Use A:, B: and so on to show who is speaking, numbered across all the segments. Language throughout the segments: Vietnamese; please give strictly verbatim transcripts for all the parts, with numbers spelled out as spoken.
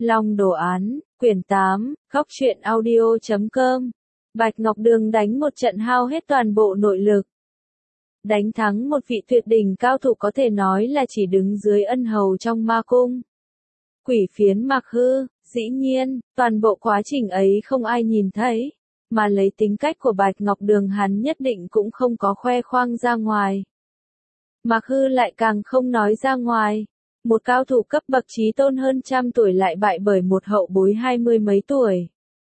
A: Long đồ án, quyển tám, góc truyện audio chấm com. Bạch Ngọc Đường đánh một trận hao hết toàn bộ nội lực. Đánh thắng một vị tuyệt đỉnh cao thủ có thể nói là chỉ đứng dưới ân hầu trong ma cung. Quỷ phiến mặc hư, dĩ nhiên, toàn bộ quá trình ấy không ai nhìn thấy, mà lấy tính cách của Bạch Ngọc Đường hắn nhất định cũng không có khoe khoang ra ngoài. Mặc hư lại càng không nói ra ngoài. Một cao thủ cấp bậc trí tôn hơn trăm tuổi lại bại bởi một hậu bối hai mươi mấy tuổi.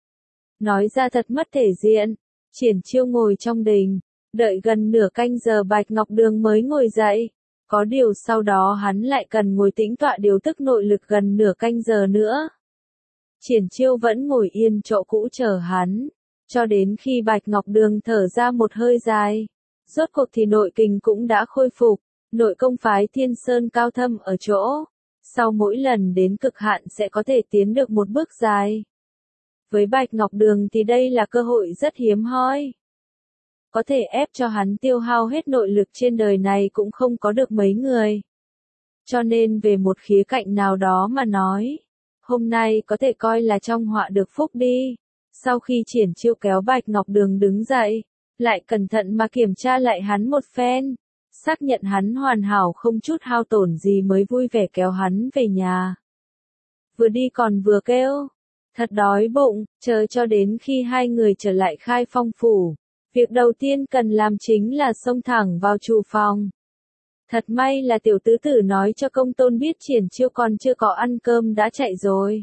A: Nói ra thật mất thể diện. Triển Chiêu ngồi trong đình, đợi gần nửa canh giờ Bạch Ngọc Đường mới ngồi dậy. Có điều sau đó hắn lại cần ngồi tĩnh tọa điều tức nội lực gần nửa canh giờ nữa. Triển Chiêu vẫn ngồi yên chỗ cũ chờ hắn, cho đến khi Bạch Ngọc Đường thở ra một hơi dài. Rốt cuộc thì nội kình cũng đã khôi phục. Nội công phái Thiên Sơn cao thâm ở chỗ, sau mỗi lần đến cực hạn sẽ có thể tiến được một bước dài. Với Bạch Ngọc Đường thì đây là cơ hội rất hiếm hoi. Có thể ép cho hắn tiêu hao hết nội lực trên đời này cũng không có được mấy người. Cho nên về một khía cạnh nào đó mà nói, hôm nay có thể coi là trong họa được phúc đi. Sau khi Triển Chiêu kéo Bạch Ngọc Đường đứng dậy, lại cẩn thận mà kiểm tra lại hắn một phen. Xác nhận hắn hoàn hảo không chút hao tổn gì mới vui vẻ kéo hắn về nhà. Vừa đi còn vừa kêu, thật đói bụng, chờ cho đến khi hai người trở lại Khai Phong phủ. Việc đầu tiên cần làm chính là xông thẳng vào chủ phòng. Thật may là tiểu tứ tử nói cho công tôn biết Triển Chiêu còn chưa có ăn cơm đã chạy rồi.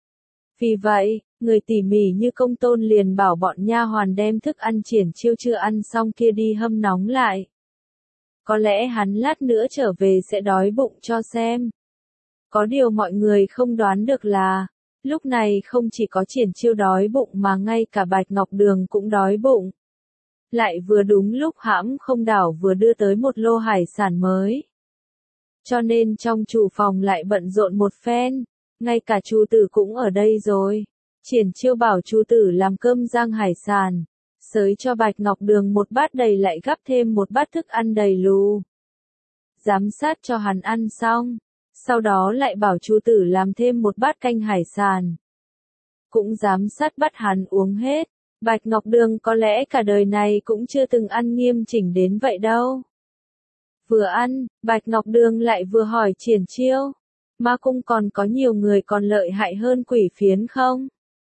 A: Vì vậy, người tỉ mỉ như công tôn liền bảo bọn nha hoàn đem thức ăn Triển Chiêu chưa ăn xong kia đi hâm nóng lại. Có lẽ hắn lát nữa trở về sẽ đói bụng cho xem. Có điều mọi người không đoán được là, lúc này không chỉ có Triển Chiêu đói bụng mà ngay cả Bạch Ngọc Đường cũng đói bụng. Lại vừa đúng lúc hãm không đảo vừa đưa tới một lô hải sản mới. Cho nên trong chủ phòng lại bận rộn một phen, ngay cả Chu tử cũng ở đây rồi. Triển Chiêu bảo Chu tử làm cơm rang hải sản. Xới cho Bạch Ngọc Đường một bát đầy lại gắp thêm một bát thức ăn đầy lù. Giám sát cho hắn ăn xong, sau đó lại bảo Chu tử làm thêm một bát canh hải sản. Cũng giám sát bắt hắn uống hết. Bạch Ngọc Đường có lẽ cả đời này cũng chưa từng ăn nghiêm chỉnh đến vậy đâu. Vừa ăn, Bạch Ngọc Đường lại vừa hỏi Triển Chiêu, ma cung còn có nhiều người còn lợi hại hơn quỷ phiến không?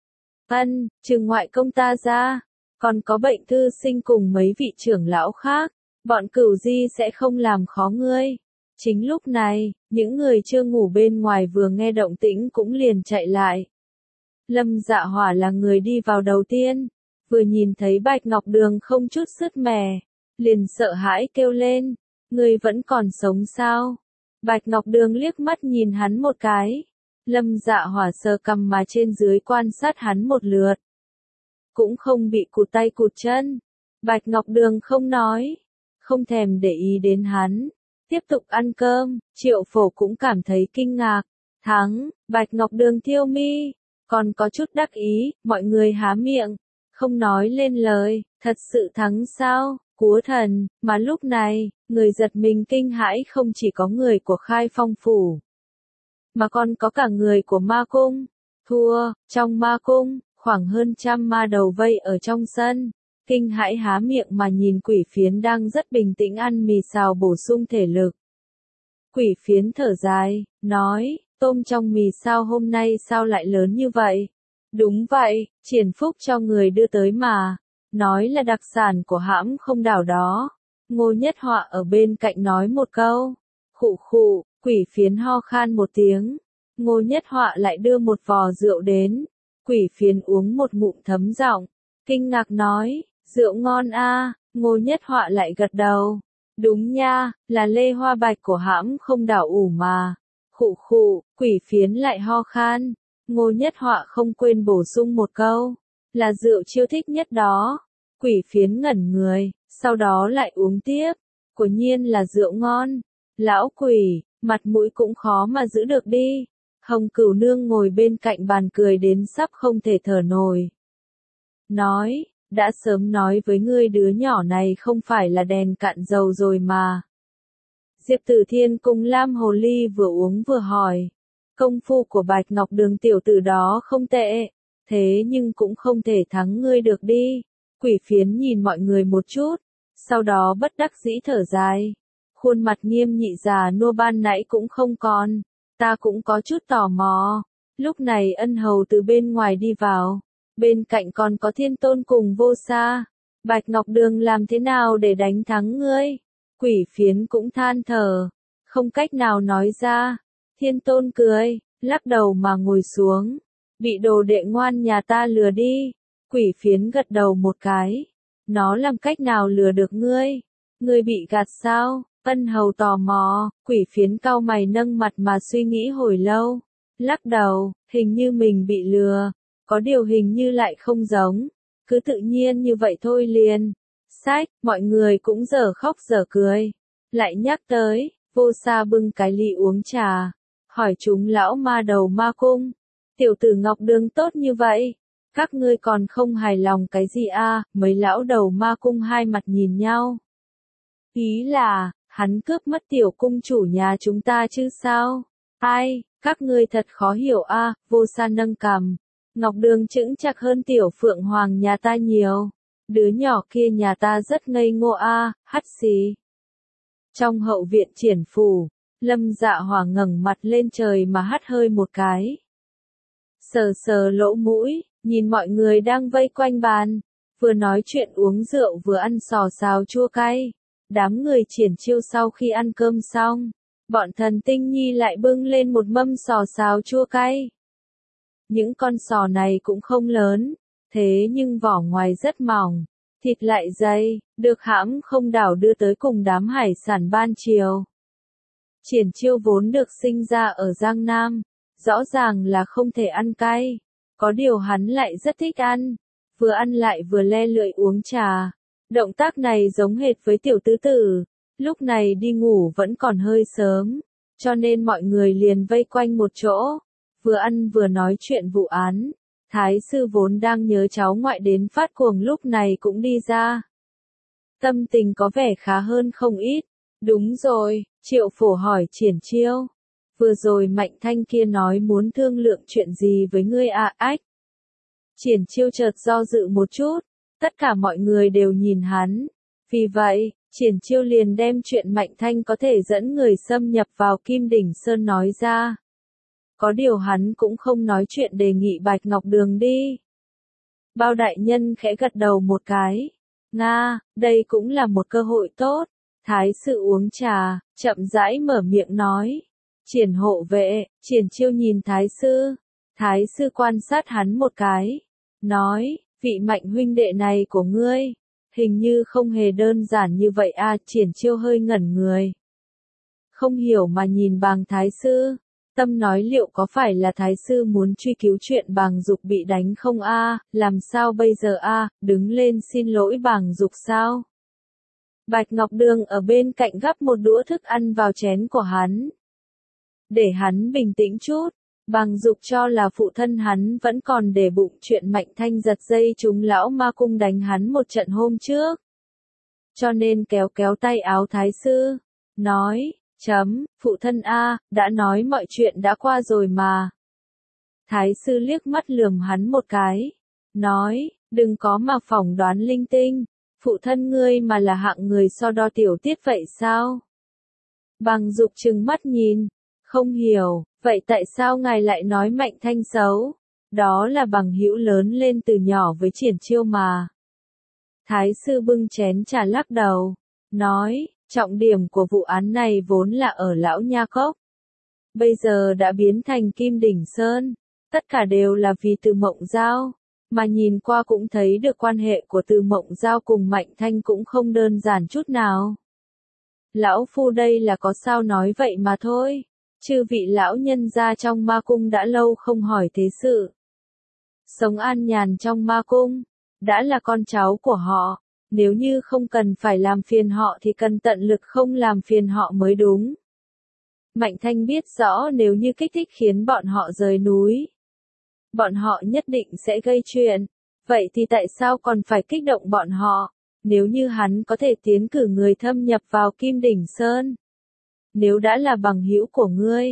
A: Ân, trừ ngoại công ta ra. Còn có Bệnh Thư Sinh cùng mấy vị trưởng lão khác, bọn Cửu Di sẽ không làm khó ngươi. Chính lúc này, những người chưa ngủ bên ngoài vừa nghe động tĩnh cũng liền chạy lại. Lâm Dạ Hỏa là người đi vào đầu tiên, vừa nhìn thấy Bạch Ngọc Đường không chút sứt mẻ, liền sợ hãi kêu lên, ngươi vẫn còn sống sao? Bạch Ngọc Đường liếc mắt nhìn hắn một cái. Lâm Dạ Hỏa sờ cằm mà trên dưới quan sát hắn một lượt. Cũng không bị cụt tay cụt chân. Bạch Ngọc Đường không nói, không thèm để ý đến hắn, tiếp tục ăn cơm. Triệu Phổ cũng cảm thấy kinh ngạc. Thắng, Bạch Ngọc Đường thiêu mi, còn có chút đắc ý, mọi người há miệng, không nói lên lời, thật sự thắng sao, Cúa Thần, mà lúc này, người giật mình kinh hãi không chỉ có người của Khai Phong phủ, mà còn có cả người của ma cung. Thua, trong ma cung. Khoảng hơn trăm ma đầu vây ở trong sân, kinh hãi há miệng mà nhìn quỷ phiến đang rất bình tĩnh ăn mì xào bổ sung thể lực. Quỷ phiến thở dài, nói, tôm trong mì sao hôm nay sao lại lớn như vậy? Đúng vậy, Triển Phúc cho người đưa tới mà, nói là đặc sản của hãm không đảo đó. Ngô Nhất Họa ở bên cạnh nói một câu, khụ khụ, quỷ phiến ho khan một tiếng. Ngô Nhất Họa lại đưa một vò rượu đến. Quỷ phiến uống một ngụm thấm giọng, kinh ngạc nói, rượu ngon a. Ngô Nhất Họa lại gật đầu, đúng nha, là lê hoa bạch của hãm không đảo ủ mà. Khụ khụ, quỷ phiến lại ho khan. Ngô Nhất Họa không quên bổ sung một câu, là rượu Chiêu thích nhất đó. Quỷ phiến ngẩn người, sau đó lại uống tiếp, quả nhiên là rượu ngon. Lão quỷ, mặt mũi cũng khó mà giữ được đi. Hồng Cửu Nương ngồi bên cạnh bàn cười đến sắp không thể thở nổi. Nói, đã sớm nói với ngươi đứa nhỏ này không phải là đèn cạn dầu rồi mà. Diệp Tử Thiên cùng Lam Hồ Ly vừa uống vừa hỏi. Công phu của Bạch Ngọc Đường tiểu tử đó không tệ, thế nhưng cũng không thể thắng ngươi được đi. Quỷ phiến nhìn mọi người một chút, sau đó bất đắc dĩ thở dài. Khuôn mặt nghiêm nghị già nua ban nãy cũng không còn, ta cũng có chút tò mò. Lúc này ân hầu từ bên ngoài đi vào, bên cạnh còn có Thiên Tôn cùng Vô Sa. Bạch Ngọc Đường làm thế nào để đánh thắng ngươi? Quỷ phiến cũng than thở, không cách nào nói ra. Thiên Tôn cười, lắc đầu mà ngồi xuống. Bị đồ đệ ngoan nhà ta lừa đi. Quỷ phiến gật đầu một cái. Nó làm cách nào lừa được ngươi? Ngươi bị gạt sao? Ân hầu tò mò, quỷ phiến cau mày nâng mặt mà suy nghĩ hồi lâu. Lắc đầu, hình như mình bị lừa. Có điều hình như lại không giống. Cứ tự nhiên như vậy thôi liền. Sách, mọi người cũng dở khóc dở cười. Lại nhắc tới, Vô Sa bưng cái ly uống trà. Hỏi chúng lão ma đầu ma cung. Tiểu tử Ngọc Đường tốt như vậy. Các ngươi còn không hài lòng cái gì a? Mấy lão đầu ma cung hai mặt nhìn nhau. Ý là, hắn cướp mất tiểu cung chủ nhà chúng ta chứ sao? Ai, các ngươi thật khó hiểu a. Vô Sa nâng cằm. Ngọc Đường chững chạc hơn tiểu phượng hoàng nhà ta nhiều. Đứa nhỏ kia nhà ta rất ngây ngô a. Hắt xì. Trong hậu viện Triển phủ, Lâm Dạ Hỏa ngẩng mặt lên trời mà hắt hơi một cái. Sờ sờ lỗ mũi, nhìn mọi người đang vây quanh bàn, vừa nói chuyện uống rượu vừa ăn sò xào chua cay. Đám người Triển Chiêu sau khi ăn cơm xong, bọn Thần Tinh Nhi lại bưng lên một mâm sò xào chua cay. Những con sò này cũng không lớn, thế nhưng vỏ ngoài rất mỏng, thịt lại dày, được hãm không đảo đưa tới cùng đám hải sản ban chiều. Triển Chiêu vốn được sinh ra ở Giang Nam, rõ ràng là không thể ăn cay, có điều hắn lại rất thích ăn, vừa ăn lại vừa le lưỡi uống trà. Động tác này giống hệt với tiểu tứ tử, lúc này đi ngủ vẫn còn hơi sớm, cho nên mọi người liền vây quanh một chỗ, vừa ăn vừa nói chuyện vụ án. Thái sư vốn đang nhớ cháu ngoại đến phát cuồng lúc này cũng đi ra. Tâm tình có vẻ khá hơn không ít. Đúng rồi, Triệu Phổ hỏi Triển Chiêu. Vừa rồi Mạnh Thanh kia nói muốn thương lượng chuyện gì với ngươi à ách. Triển Chiêu chợt do dự một chút, tất cả mọi người đều nhìn hắn. Vì vậy, Triển Chiêu liền đem chuyện Mạnh Thanh có thể dẫn người xâm nhập vào Kim Đỉnh Sơn nói ra. Có điều hắn cũng không nói chuyện đề nghị Bạch Ngọc Đường đi. Bao đại nhân khẽ gật đầu một cái. Nga, đây cũng là một cơ hội tốt. Thái sư uống trà, chậm rãi mở miệng nói. Triển hộ vệ, Triển Chiêu nhìn Thái sư. Thái sư quan sát hắn một cái. Nói, vị Mạnh huynh đệ này của ngươi, hình như không hề đơn giản như vậy à. Triển Chiêu hơi ngẩn người. Không hiểu mà nhìn Bàng Thái sư. Tâm nói liệu có phải là Thái sư muốn truy cứu chuyện Bàng Dục bị đánh không a? Làm sao bây giờ a? Đứng lên xin lỗi Bàng Dục sao? Bạch Ngọc Đường ở bên cạnh gắp một đũa thức ăn vào chén của hắn. Để hắn bình tĩnh chút, Bàng Dục cho là phụ thân hắn vẫn còn để bụng chuyện Mạnh Thanh giật dây chúng lão ma cung đánh hắn một trận hôm trước. Cho nên kéo kéo tay áo Thái sư, nói, chấm, phụ thân a, đã nói mọi chuyện đã qua rồi mà. Thái sư liếc mắt lườm hắn một cái, nói, đừng có mà phỏng đoán linh tinh, phụ thân ngươi mà là hạng người so đo tiểu tiết vậy sao? Bàng Dục trừng mắt nhìn, không hiểu, vậy tại sao ngài lại nói Mạnh Thanh xấu? Đó là bằng hữu lớn lên từ nhỏ với Triển Chiêu mà. Thái sư bưng chén trà lắc đầu, nói, trọng điểm của vụ án này vốn là ở Lão Nha Cốc. Bây giờ đã biến thành Kim Đỉnh Sơn. Tất cả đều là vì Từ Mộng Giao. Mà nhìn qua cũng thấy được quan hệ của Từ Mộng Giao cùng Mạnh Thanh cũng không đơn giản chút nào. Lão phu đây là có sao nói vậy mà thôi. Chư vị lão nhân gia trong ma cung đã lâu không hỏi thế sự. Sống an nhàn trong ma cung. Đã là con cháu của họ. Nếu như không cần phải làm phiền họ thì cần tận lực không làm phiền họ mới đúng. Mạnh Thanh biết rõ nếu như kích thích khiến bọn họ rời núi, bọn họ nhất định sẽ gây chuyện. Vậy thì tại sao còn phải kích động bọn họ? Nếu như hắn có thể tiến cử người thâm nhập vào Kim Đỉnh Sơn. Nếu đã là bằng hữu của ngươi,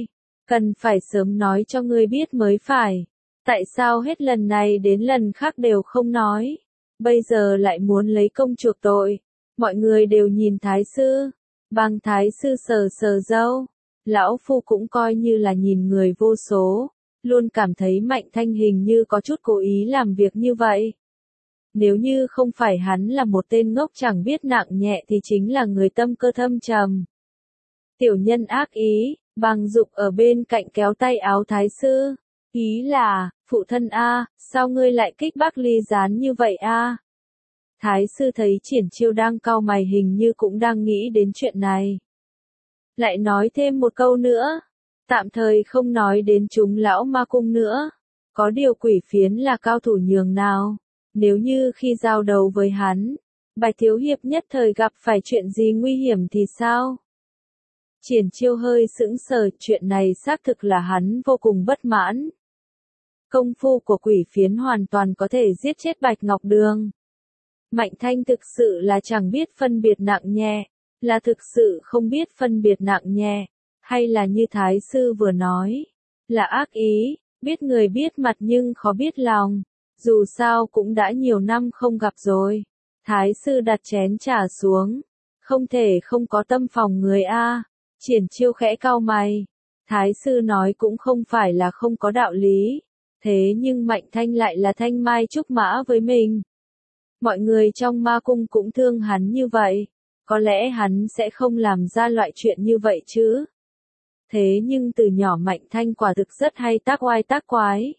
A: Cần phải sớm nói cho ngươi biết mới phải. Tại sao hết lần này đến lần khác đều không nói? Bây giờ lại muốn lấy công chuộc tội. Mọi người đều nhìn thái sư. Bang thái sư sờ sờ râu. Lão phu cũng coi như là nhìn người vô số. Luôn cảm thấy Mạnh Thanh hình như có chút cố ý làm việc như vậy. Nếu như không phải hắn là một tên ngốc chẳng biết nặng nhẹ thì chính là người tâm cơ thâm trầm. Tiểu nhân ác ý, Bàng Dục ở bên cạnh kéo tay áo thái sư. Ý là, phụ thân a, sao ngươi lại kích bác ly gián như vậy a? Thái sư thấy Triển Chiêu đang cau mày hình như cũng đang nghĩ đến chuyện này. Lại nói thêm một câu nữa. Tạm thời không nói đến chúng lão ma cung nữa. Có điều Quỷ Phiến là cao thủ nhường nào. Nếu như khi giao đấu với hắn, Bạch Thiếu Hiệp nhất thời gặp phải chuyện gì nguy hiểm thì sao? Triển Chiêu hơi sững sờ, chuyện này xác thực là hắn vô cùng bất mãn. Công phu của Quỷ Phiến hoàn toàn có thể giết chết Bạch Ngọc Đường. Mạnh Thanh thực sự là chẳng biết phân biệt nặng nhẹ, là thực sự không biết phân biệt nặng nhẹ, hay là như Thái sư vừa nói, là ác ý, biết người biết mặt nhưng khó biết lòng. Dù sao cũng đã nhiều năm không gặp rồi. Thái sư đặt chén trà xuống. Không thể không có tâm phòng người a. Triển Chiêu khẽ cau mày. Thái sư nói cũng không phải là không có đạo lý. Thế nhưng Mạnh Thanh lại là thanh mai trúc mã với mình. Mọi người trong ma cung cũng thương hắn như vậy. Có lẽ hắn sẽ không làm ra loại chuyện như vậy chứ. Thế nhưng từ nhỏ Mạnh Thanh quả thực rất hay tác oai tác quái.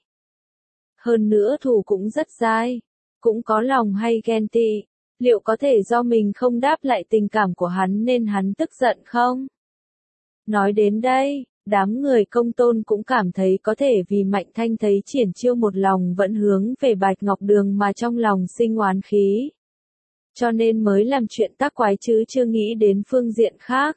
A: Hơn nữa thủ cũng rất dai, cũng có lòng hay ghen tị, liệu có thể do mình không đáp lại tình cảm của hắn nên hắn tức giận không? Nói đến đây, đám người Công Tôn cũng cảm thấy có thể vì Mạnh Thanh thấy Triển Chiêu một lòng vẫn hướng về Bạch Ngọc Đường mà trong lòng sinh oán khí. Cho nên mới làm chuyện tác quái chứ chưa nghĩ đến phương diện khác.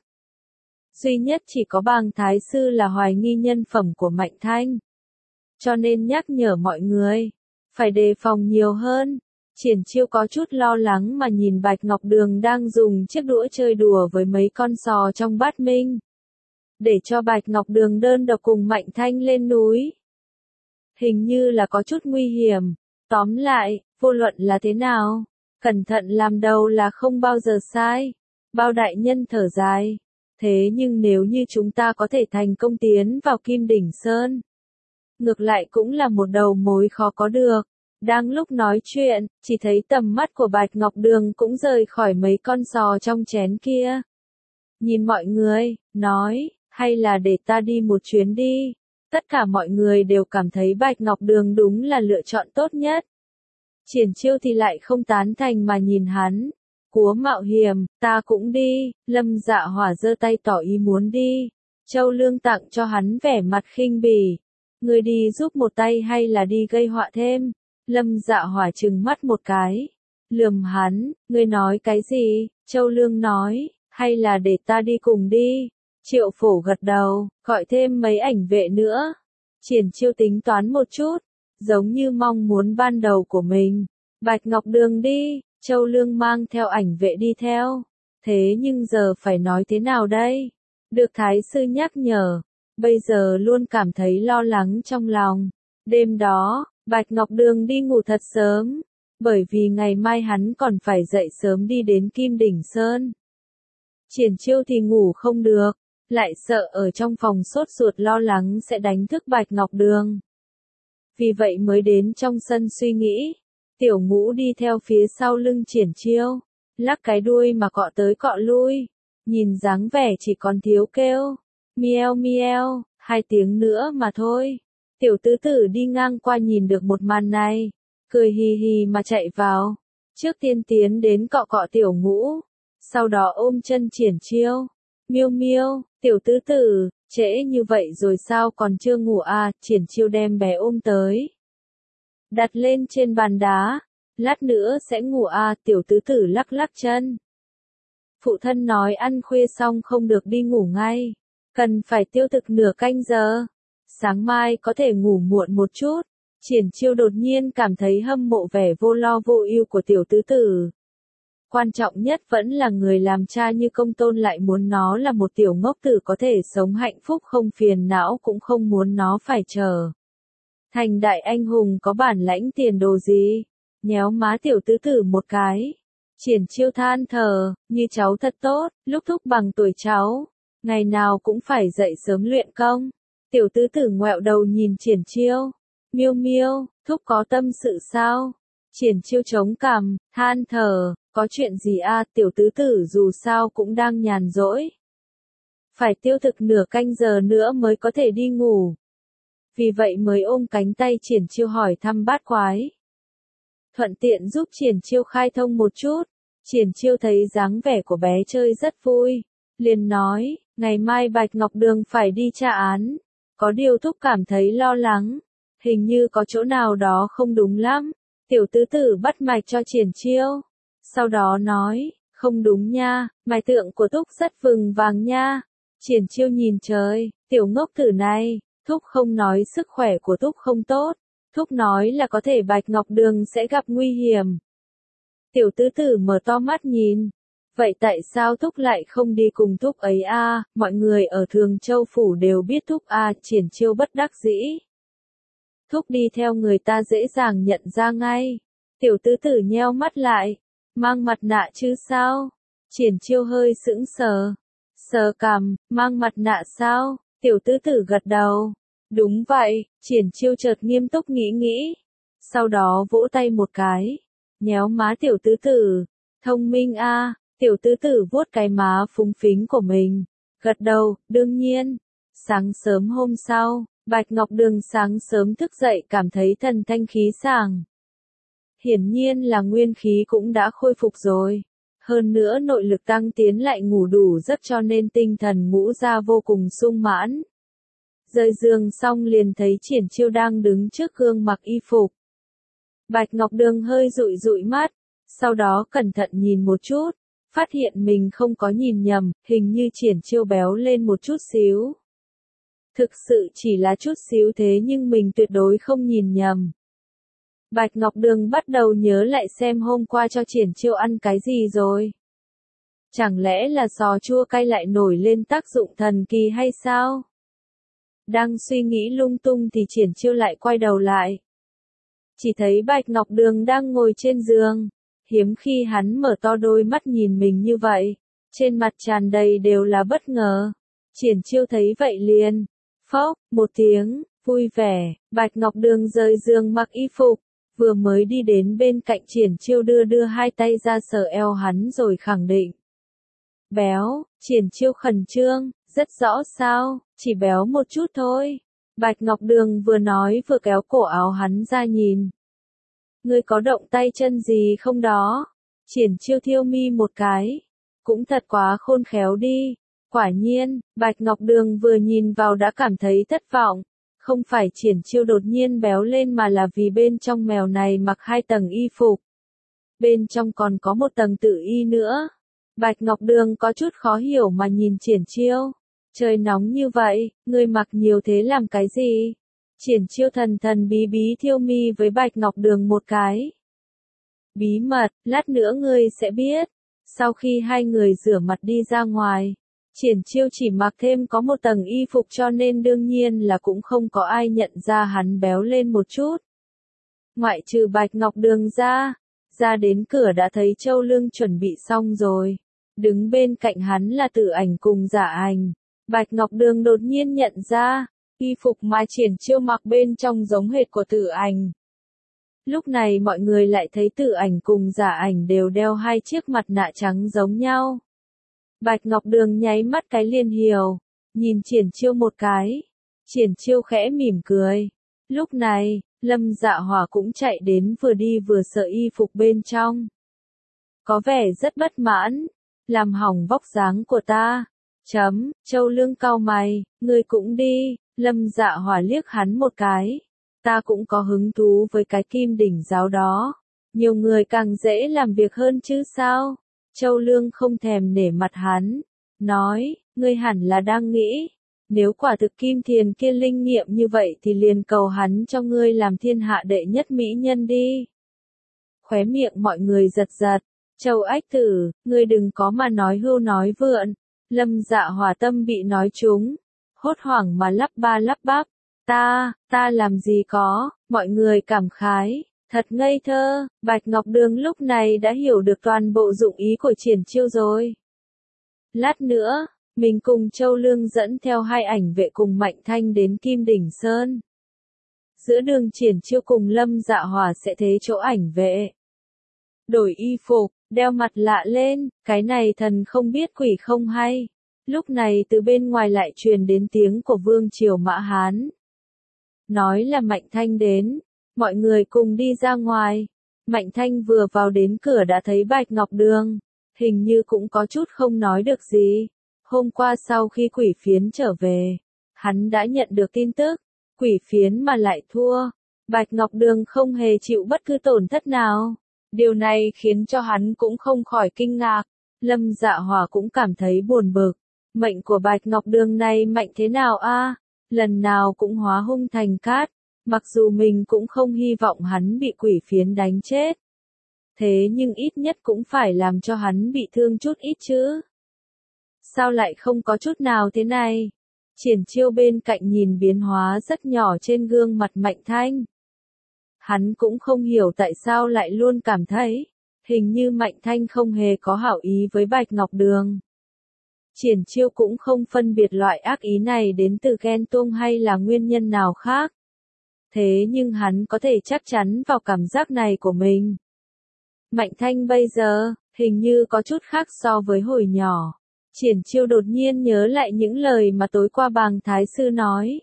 A: Duy nhất chỉ có Bàng Thái sư là hoài nghi nhân phẩm của Mạnh Thanh. Cho nên nhắc nhở mọi người, phải đề phòng nhiều hơn. Triển Chiêu có chút lo lắng mà nhìn Bạch Ngọc Đường đang dùng chiếc đũa chơi đùa với mấy con sò trong bát minh. Để cho Bạch Ngọc Đường đơn độc cùng Mạnh Thanh lên núi. Hình như là có chút nguy hiểm. Tóm lại, vô luận là thế nào, cẩn thận làm đầu là không bao giờ sai. Bao đại nhân thở dài. Thế nhưng nếu như chúng ta có thể thành công tiến vào Kim Đỉnh Sơn, ngược lại cũng là một đầu mối khó có được. Đang lúc nói chuyện, chỉ thấy tầm mắt của Bạch Ngọc Đường cũng rời khỏi mấy con sò trong chén kia. Nhìn mọi người, nói, hay là để ta đi một chuyến đi. Tất cả mọi người đều cảm thấy Bạch Ngọc Đường đúng là lựa chọn tốt nhất. Triển Chiêu thì lại không tán thành mà nhìn hắn. Cúa mạo hiểm, ta cũng đi. Lâm Dạ Hỏa giơ tay tỏ ý muốn đi. Châu Lương tặng cho hắn vẻ mặt khinh bỉ. Người đi giúp một tay hay là đi gây họa thêm? Lâm Dạ Hỏa trừng mắt một cái. Lườm hắn, ngươi nói cái gì? Châu Lương nói, hay là để ta đi cùng đi? Triệu Phổ gật đầu, gọi thêm mấy ảnh vệ nữa. Triển Chiêu tính toán một chút, giống như mong muốn ban đầu của mình. Bạch Ngọc Đường đi, Châu Lương mang theo ảnh vệ đi theo. Thế nhưng giờ phải nói thế nào đây? Được Thái sư nhắc nhở. Bây giờ luôn cảm thấy lo lắng trong lòng. Đêm đó, Bạch Ngọc Đường đi ngủ thật sớm, bởi vì ngày mai hắn còn phải dậy sớm đi đến Kim Đỉnh Sơn. Triển Chiêu thì ngủ không được, lại sợ ở trong phòng sốt ruột lo lắng sẽ đánh thức Bạch Ngọc Đường. Vì vậy mới đến trong sân suy nghĩ. Tiểu Ngũ đi theo phía sau lưng Triển Chiêu, lắc cái đuôi mà cọ tới cọ lui, nhìn dáng vẻ chỉ còn thiếu kêu mieo mieo, hai tiếng nữa mà thôi. Tiểu tứ tử đi ngang qua nhìn được một màn này, cười hì hì mà chạy vào. Trước tiên tiến đến cọ cọ Tiểu Ngũ, sau đó ôm chân Triển Chiêu. Miêu miêu, tiểu tứ tử, trễ như vậy rồi sao còn chưa ngủ à? Triển Chiêu đem bé ôm tới, đặt lên trên bàn đá. Lát nữa sẽ ngủ à? Tiểu tứ tử lắc lắc chân. Phụ thân nói ăn khuya xong không được đi ngủ ngay, cần phải tiêu thực nửa canh giờ. Sáng mai có thể ngủ muộn một chút. Triển Chiêu đột nhiên cảm thấy hâm mộ vẻ vô lo vô ưu của tiểu tứ tử. Quan trọng nhất vẫn là người làm cha như Công Tôn lại muốn nó là một tiểu ngốc tử có thể sống hạnh phúc không phiền não, cũng không muốn nó phải chờ thành đại anh hùng có bản lãnh tiền đồ gì. Nhéo má tiểu tứ tử một cái. Triển Chiêu than thở, như cháu thật tốt, lúc thúc bằng tuổi cháu, ngày nào cũng phải dậy sớm luyện công. Tiểu tứ tử ngoẹo đầu nhìn Triển Chiêu. Miêu miêu, thúc có tâm sự sao? Triển Chiêu chống cằm, than thở, có chuyện gì a? Tiểu tứ tử dù sao cũng đang nhàn rỗi. Phải tiêu thực nửa canh giờ nữa mới có thể đi ngủ. Vì vậy mới ôm cánh tay Triển Chiêu hỏi thăm bát quái. Thuận tiện giúp Triển Chiêu khai thông một chút. Triển Chiêu thấy dáng vẻ của bé chơi rất vui. Liền nói, ngày mai Bạch Ngọc Đường phải đi tra án. Có điều thúc cảm thấy lo lắng. Hình như có chỗ nào đó không đúng lắm. Tiểu tứ tử bắt mạch cho Triển Chiêu. Sau đó nói, không đúng nha, mạch tượng của thúc rất vừng vàng nha. Triển Chiêu nhìn trời, tiểu ngốc tử này, thúc không nói sức khỏe của thúc không tốt. Thúc nói là có thể Bạch Ngọc Đường sẽ gặp nguy hiểm. Tiểu tứ tử mở to mắt nhìn. Vậy tại sao thúc lại không đi cùng thúc ấy a? À? Mọi người ở Thường Châu Phủ đều biết thúc a. À? Triển Chiêu bất đắc dĩ. Thúc đi theo người ta dễ dàng nhận ra ngay. Tiểu tứ tử nheo mắt lại. Mang mặt nạ chứ sao? Triển Chiêu hơi sững sờ. Sờ cằm, mang mặt nạ sao? Tiểu tứ tử gật đầu. Đúng vậy, Triển Chiêu chợt nghiêm túc nghĩ nghĩ. Sau đó vỗ tay một cái. Nhéo má tiểu tứ tử. Thông minh a. À. Tiểu tứ tử vuốt cái má phúng phính của mình. Gật đầu, đương nhiên. Sáng sớm hôm sau, Bạch Ngọc Đường sáng sớm thức dậy cảm thấy thần thanh khí sảng. Hiển nhiên là nguyên khí cũng đã khôi phục rồi. Hơn nữa nội lực tăng tiến lại ngủ đủ giấc cho nên tinh thần ngũ ra vô cùng sung mãn. Rời giường xong liền thấy Triển Chiêu đang đứng trước gương mặc y phục. Bạch Ngọc Đường hơi dụi dụi mắt, sau đó cẩn thận nhìn một chút, phát hiện mình không có nhìn nhầm, hình như Triển Chiêu béo lên một chút xíu. Thực sự chỉ là chút xíu thế nhưng mình tuyệt đối không nhìn nhầm. Bạch Ngọc Đường bắt đầu nhớ lại xem hôm qua cho Triển Chiêu ăn cái gì rồi. Chẳng lẽ là sò chua cay lại nổi lên tác dụng thần kỳ hay sao? Đang suy nghĩ lung tung thì Triển Chiêu lại quay đầu lại. Chỉ thấy Bạch Ngọc Đường đang ngồi trên giường. Hiếm khi hắn mở to đôi mắt nhìn mình như vậy. Trên mặt tràn đầy đều là bất ngờ. Triển Chiêu thấy vậy liền. Phốc, một tiếng, vui vẻ. Bạch Ngọc Đường rời giường mặc y phục. Vừa mới đi đến bên cạnh Triển Chiêu đưa đưa hai tay ra sờ eo hắn rồi khẳng định. Béo, Triển Chiêu khẩn trương, rất rõ sao, chỉ béo một chút thôi. Bạch Ngọc Đường vừa nói vừa kéo cổ áo hắn ra nhìn. Ngươi có động tay chân gì không đó? Triển Chiêu thiêu mi một cái. Cũng thật quá khôn khéo đi. Quả nhiên, Bạch Ngọc Đường vừa nhìn vào đã cảm thấy thất vọng. Không phải Triển Chiêu đột nhiên béo lên mà là vì bên trong mèo này mặc hai tầng y phục. Bên trong còn có một tầng tự y nữa. Bạch Ngọc Đường có chút khó hiểu mà nhìn Triển Chiêu. Trời nóng như vậy, ngươi mặc nhiều thế làm cái gì? Triển Chiêu thần thần bí bí thiêu mi với Bạch Ngọc Đường một cái. Bí mật, lát nữa ngươi sẽ biết. Sau khi hai người rửa mặt đi ra ngoài, Triển Chiêu chỉ mặc thêm có một tầng y phục cho nên đương nhiên là cũng không có ai nhận ra hắn béo lên một chút. Ngoại trừ Bạch Ngọc Đường ra, ra đến cửa đã thấy Châu Lương chuẩn bị xong rồi. Đứng bên cạnh hắn là Tử Ảnh cùng Giả Ảnh. Bạch Ngọc Đường đột nhiên nhận ra, y phục mà Triển Chiêu mặc bên trong giống hệt của Tử Ảnh. Lúc này mọi người lại thấy Tử Ảnh cùng Giả Ảnh đều đeo hai chiếc mặt nạ trắng giống nhau. Bạch Ngọc Đường nháy mắt cái liền hiểu, nhìn Triển Chiêu một cái. Triển Chiêu khẽ mỉm cười. Lúc này, Lâm Dạ Hỏa cũng chạy đến vừa đi vừa sợ y phục bên trong. Có vẻ rất bất mãn, làm hỏng vóc dáng của ta. Chấm, Châu Lương cau mày, ngươi cũng đi. Lâm Dạ Hỏa liếc hắn một cái. Ta cũng có hứng thú với cái kim đỉnh giáo đó. Nhiều người càng dễ làm việc hơn chứ sao? Châu Lương không thèm nể mặt hắn. Nói, ngươi hẳn là đang nghĩ. Nếu quả thực Kim Thiền kia linh nghiệm như vậy thì liền cầu hắn cho ngươi làm thiên hạ đệ nhất mỹ nhân đi. Khóe miệng mọi người giật giật. Châu ách tử, ngươi đừng có mà nói hưu nói vượn. Lâm Dạ Hỏa tâm bị nói trúng, hốt hoảng mà lắp ba lắp bắp. Ta, ta làm gì có, mọi người cảm khái, thật ngây thơ. Bạch Ngọc Đường lúc này đã hiểu được toàn bộ dụng ý của Triển Chiêu rồi. Lát nữa, mình cùng Châu Lương dẫn theo hai ảnh vệ cùng Mạnh Thanh đến Kim Đỉnh Sơn. Giữa đường Triển Chiêu cùng Lâm Dạ Hỏa sẽ thế chỗ ảnh vệ. Đổi y phục, đeo mặt lạ lên, cái này thần không biết quỷ không hay. Lúc này từ bên ngoài lại truyền đến tiếng của Vương Triều Mã Hán. Nói là Mạnh Thanh đến, mọi người cùng đi ra ngoài. Mạnh Thanh vừa vào đến cửa đã thấy Bạch Ngọc Đường, hình như cũng có chút không nói được gì. Hôm qua sau khi quỷ phiến trở về, hắn đã nhận được tin tức, quỷ phiến mà lại thua. Bạch Ngọc Đường không hề chịu bất cứ tổn thất nào. Điều này khiến cho hắn cũng không khỏi kinh ngạc. Lâm Dạ Hỏa cũng cảm thấy buồn bực. Mệnh của Bạch Ngọc Đường này mạnh thế nào a? Lần nào cũng hóa hung thành cát. Mặc dù mình cũng không hy vọng hắn bị quỷ phiến đánh chết. Thế nhưng ít nhất cũng phải làm cho hắn bị thương chút ít chứ. Sao lại không có chút nào thế này? Triển Chiêu bên cạnh nhìn biến hóa rất nhỏ trên gương mặt Mạnh Thanh. Hắn cũng không hiểu tại sao lại luôn cảm thấy, hình như Mạnh Thanh không hề có hảo ý với Bạch Ngọc Đường. Triển Chiêu cũng không phân biệt loại ác ý này đến từ ghen tuông hay là nguyên nhân nào khác. Thế nhưng hắn có thể chắc chắn vào cảm giác này của mình. Mạnh Thanh bây giờ, hình như có chút khác so với hồi nhỏ. Triển Chiêu đột nhiên nhớ lại những lời mà tối qua Bàng Thái Sư nói.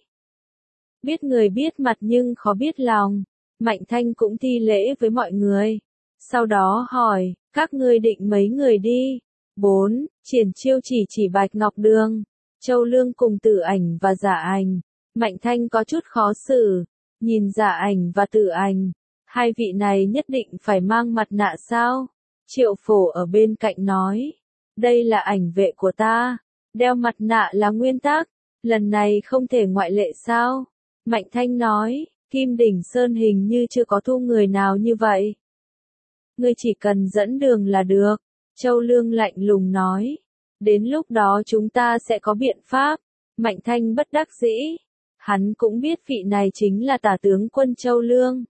A: Biết người biết mặt nhưng khó biết lòng. Mạnh Thanh cũng thi lễ với mọi người. Sau đó hỏi, các ngươi định mấy người đi? Bốn, Triển Chiêu chỉ chỉ Bạch Ngọc Đường, Châu Lương cùng Tử Ảnh và Giả Ảnh. Mạnh Thanh có chút khó xử, nhìn Giả Ảnh và Tử Ảnh. Hai vị này nhất định phải mang mặt nạ sao? Triệu Phổ ở bên cạnh nói, đây là ảnh vệ của ta, đeo mặt nạ là nguyên tắc, lần này không thể ngoại lệ sao? Mạnh Thanh nói, Kim Đỉnh Sơn hình như chưa có thu người nào như vậy. Ngươi chỉ cần dẫn đường là được. Châu Lương lạnh lùng nói. Đến lúc đó chúng ta sẽ có biện pháp. Mạnh Thanh bất đắc dĩ. Hắn cũng biết vị này chính là tả tướng quân Châu Lương.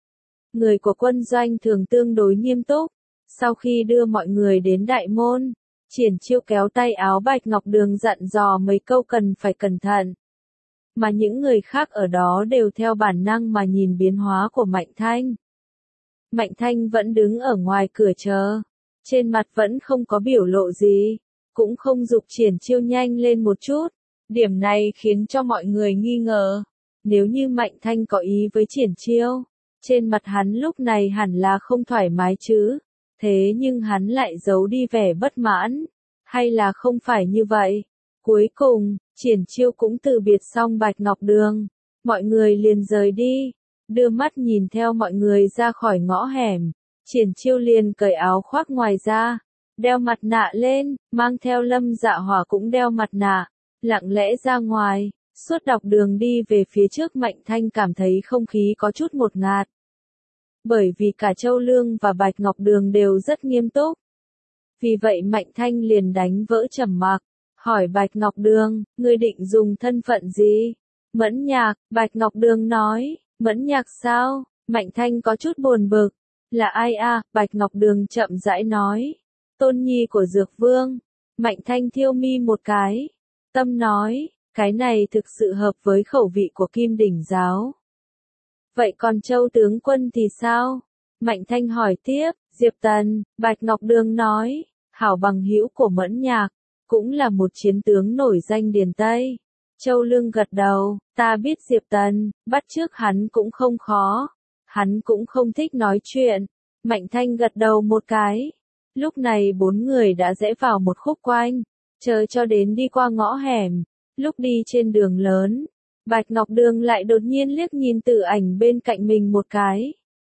A: Người của quân doanh thường tương đối nghiêm túc. Sau khi đưa mọi người đến đại môn, Triển Chiêu kéo tay áo Bạch Ngọc Đường dặn dò mấy câu cần phải cẩn thận. Mà những người khác ở đó đều theo bản năng mà nhìn biến hóa của Mạnh Thanh. Mạnh Thanh vẫn đứng ở ngoài cửa chờ. Trên mặt vẫn không có biểu lộ gì. Cũng không giục Triển Chiêu nhanh lên một chút. Điểm này khiến cho mọi người nghi ngờ. Nếu như Mạnh Thanh có ý với Triển Chiêu, trên mặt hắn lúc này hẳn là không thoải mái chứ. Thế nhưng hắn lại giấu đi vẻ bất mãn. Hay là không phải như vậy? Cuối cùng, Triển Chiêu cũng từ biệt xong Bạch Ngọc Đường. Mọi người liền rời đi. Đưa mắt nhìn theo mọi người ra khỏi ngõ hẻm. Triển Chiêu liền cởi áo khoác ngoài ra. Đeo mặt nạ lên, mang theo Lâm Dạ Hỏa cũng đeo mặt nạ. Lặng lẽ ra ngoài. Suốt dọc đường đi về phía trước Mạnh Thanh cảm thấy không khí có chút ngột ngạt. Bởi vì cả Châu Lương và Bạch Ngọc Đường đều rất nghiêm túc. Vì vậy Mạnh Thanh liền đánh vỡ trầm mặc. Hỏi Bạch Ngọc Đường, ngươi định dùng thân phận gì? Mẫn Nhạc, Bạch Ngọc Đường nói, Mẫn Nhạc sao? Mạnh Thanh có chút buồn bực. Là ai à? Bạch Ngọc Đường chậm rãi nói. Tôn nhi của Dược Vương. Mạnh Thanh thiêu mi một cái. Tâm nói, cái này thực sự hợp với khẩu vị của Kim Đỉnh giáo. Vậy còn Châu tướng quân thì sao? Mạnh Thanh hỏi tiếp, Diệp Tần, Bạch Ngọc Đường nói, hảo bằng hữu của Mẫn Nhạc, cũng là một chiến tướng nổi danh Điền Tây. Châu Lương gật đầu, ta biết Diệp Tần, bắt chước hắn cũng không khó. Hắn cũng không thích nói chuyện. Mạnh Thanh gật đầu một cái. Lúc này bốn người đã rẽ vào một khúc quanh, chờ cho đến đi qua ngõ hẻm. Lúc đi trên đường lớn, Bạch Ngọc Đường lại đột nhiên liếc nhìn Tử Ảnh bên cạnh mình một cái.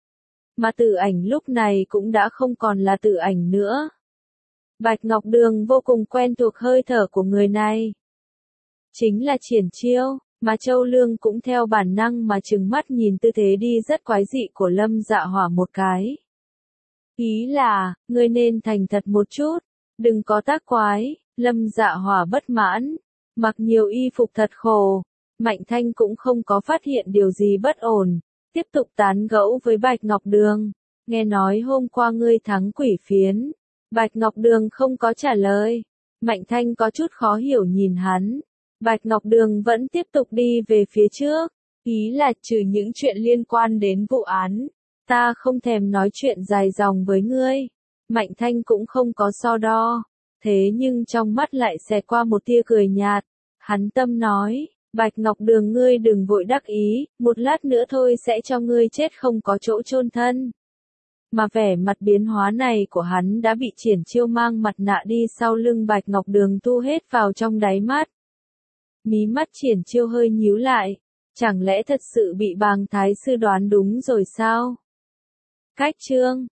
A: Mà Tử Ảnh lúc này cũng đã không còn là Tử Ảnh nữa. Bạch Ngọc Đường vô cùng quen thuộc hơi thở của người này. Chính là Triển Chiêu, mà Châu Lương cũng theo bản năng mà trừng mắt nhìn tư thế đi rất quái dị của Lâm Dạ Hỏa một cái. Ý là, ngươi nên thành thật một chút, đừng có tác quái. Lâm Dạ Hỏa bất mãn, mặc nhiều y phục thật khổ. Mạnh Thanh cũng không có phát hiện điều gì bất ổn, tiếp tục tán gẫu với Bạch Ngọc Đường. Nghe nói hôm qua ngươi thắng quỷ phiến. Bạch Ngọc Đường không có trả lời. Mạnh Thanh có chút khó hiểu nhìn hắn. Bạch Ngọc Đường vẫn tiếp tục đi về phía trước. Ý là trừ những chuyện liên quan đến vụ án, ta không thèm nói chuyện dài dòng với ngươi. Mạnh Thanh cũng không có so đo. Thế nhưng trong mắt lại xẹt qua một tia cười nhạt. Hắn tâm nói, Bạch Ngọc Đường ngươi đừng vội đắc ý, một lát nữa thôi sẽ cho ngươi chết không có chỗ chôn thân. Mà vẻ mặt biến hóa này của hắn đã bị Triển Chiêu mang mặt nạ đi sau lưng Bạch Ngọc Đường thu hết vào trong đáy mắt. Mí mắt Triển Chiêu hơi nhíu lại, chẳng lẽ thật sự bị Bàng Thái Sư đoán đúng rồi sao? Cách chương